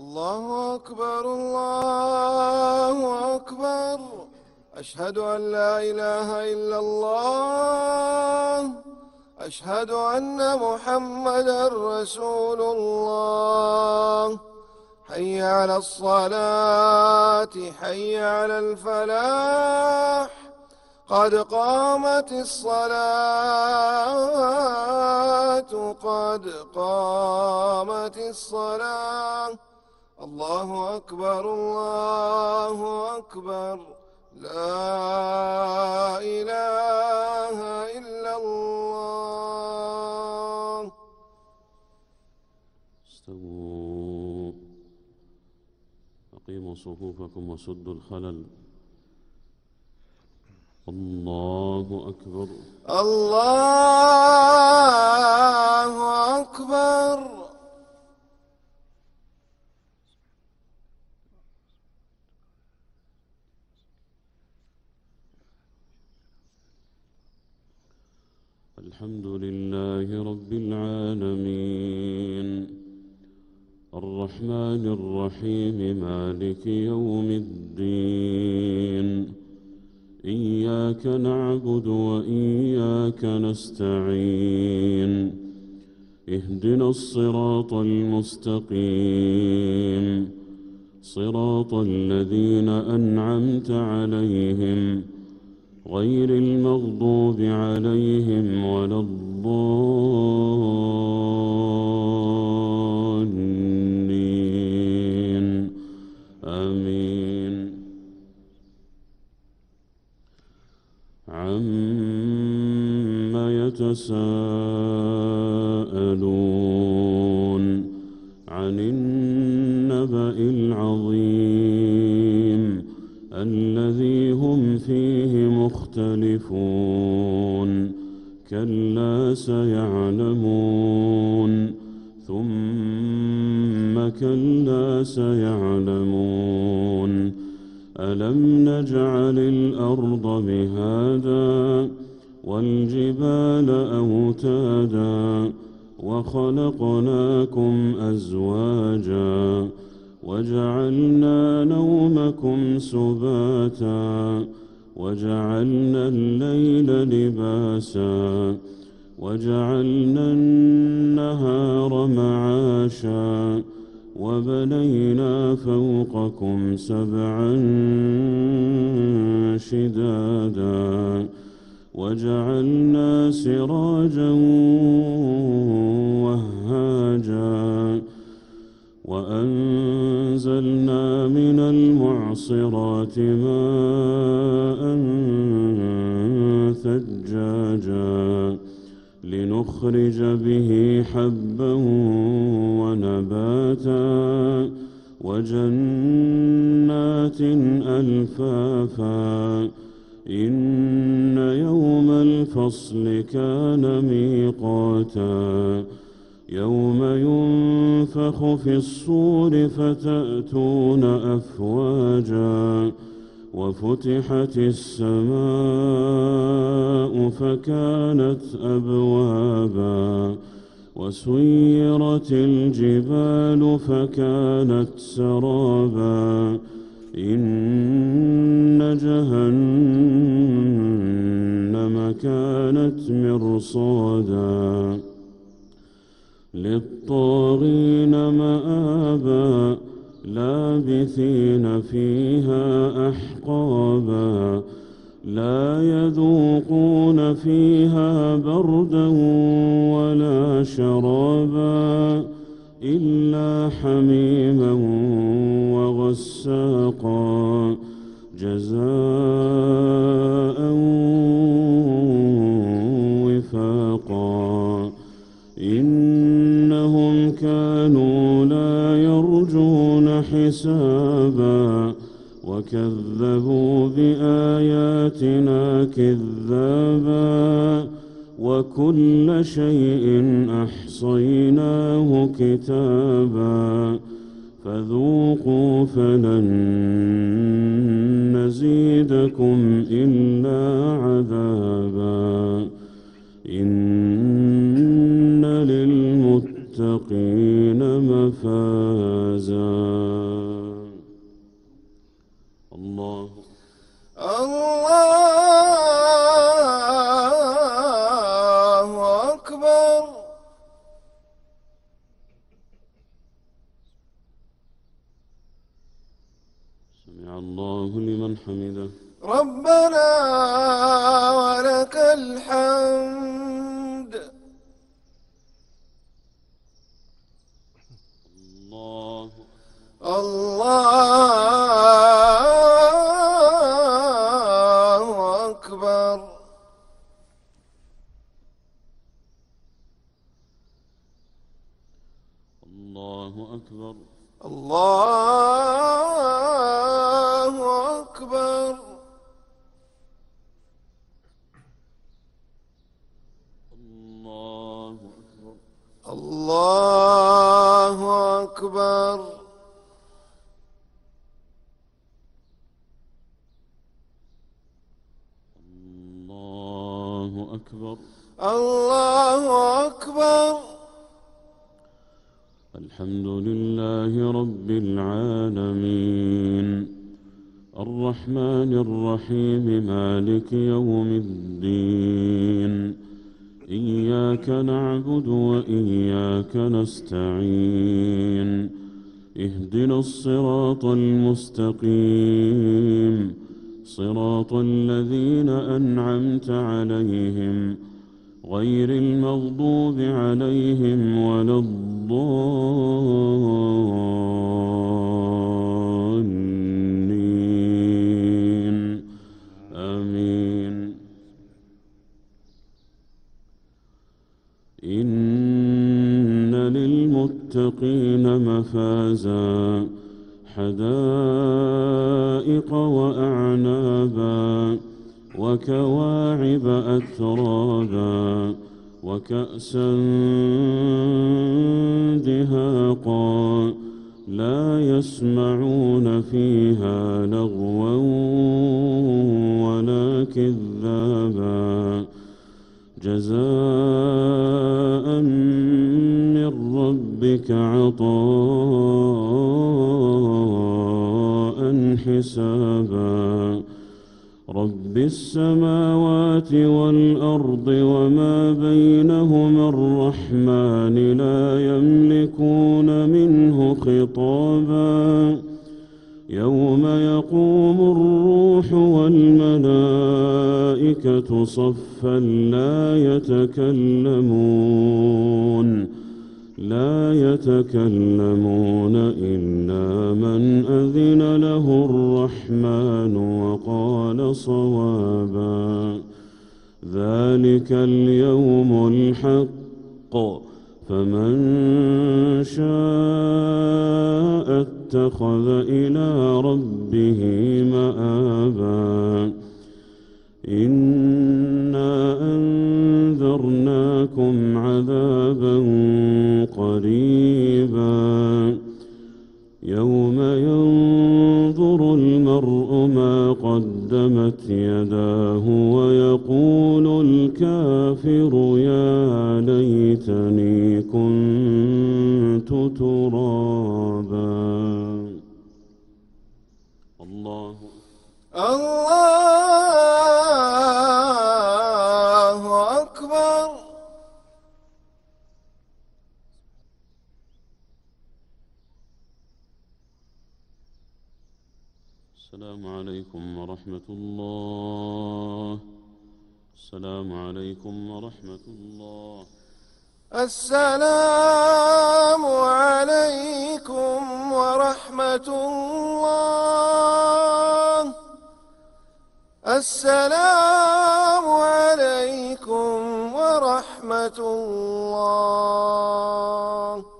الله أكبر الله أكبر. أشهد أن لا إله إلا الله. أشهد أن محمدا رسول الله. حي على الصلاة حي على الفلاح. قد قامت الصلاة قد قامت الصلاة. الله أكبر الله أكبر. لا إله إلا الله. استووا أقيموا صفوفكم وسدوا الخلل. الله أكبر الله أكبر. الحمد لله رب العالمين الرحمن الرحيم مالك يوم الدين. إياك نعبد وإياك نستعين. اهدنا الصراط المستقيم صراط الذين أنعمت عليهم غير المغضوب عليهم ولا الضالين آمين. عما يتساءلون عن النبأ العظيم الذي هم فيه مختلفون. كلا سيعلمون ثم كلا سيعلمون. ألم نجعل الأرض مهادا والجبال أوتادا وخلقناكم أزواجا وجعلنا نومكم سباتا وجعلنا الليل لباسا وجعلنا النهار معاشا وبنينا فوقكم سبعا شدادا وجعلنا سراجا وهاجا وأنزلنا من المعصرات ماء ثجاجا لنخرج به حبا ونباتا وجنات ألفافا. إن يوم الفصل كان ميقاتا. يوم ينفخ في الصور فتأتون أفواجا وفتحت السماء فكانت أبوابا وسيرت الجبال فكانت سرابا. إن جهنم كانت مرصادا للطاغين مآبا لابثين فيها أحقابا. لا يذوقون فيها بردا ولا شرابا إلا حميما وغساقا جزاء وفاقا. إنهم كانوا لا يرجون حسابا وكذبوا بآياتنا كذابا وكل شيء أحصيناه كتابا. فذوقوا فلن نزيدكم إلا عذابا. إن للمتقين مفازا. فازا. الله الله أكبر. سمع الله لمن حمده. ربنا ولك الحمد. الله الله أكبر. الله أكبر. الله أكبر. الله أكبر. الله أكبر. الله أكبر. الله أكبر. الحمد لله رب العالمين الرحمن الرحيم مالك يوم الدين إياك نعبد وإياك نستعين اهدنا الصراط المستقيم صراط الذين أنعمت عليهم غير المغضوب عليهم ولا الضالين آمين. إن للمتقين مفازا حدائق وأعنابا وكواعب أترابا وكأسا دهاقا لا يسمعون فيها لغوا ولا كذابا جزاء من ربك عطاء حسابا. رب السماوات والأرض وما بينهما الرحمن لا يملكون منه خطابا. يوم يقوم الروح والملائكة صفا لا يتكلمون إلا من أذن له الرحمن وقال صوابا. ذلك اليوم الحق فمن شاء اتخذ إلى ربه مآبا. إنا أنذرناكم عذابا قريبا يوم ينظر المرء ما قدمت يداه ويقول الكافر يا ليتني كنت ترابا. الله الله أكبر. السلام عليكم ورحمة الله. السلام عليكم ورحمة الله. السلام عليكم ورحمة الله. السلام عليكم ورحمة الله.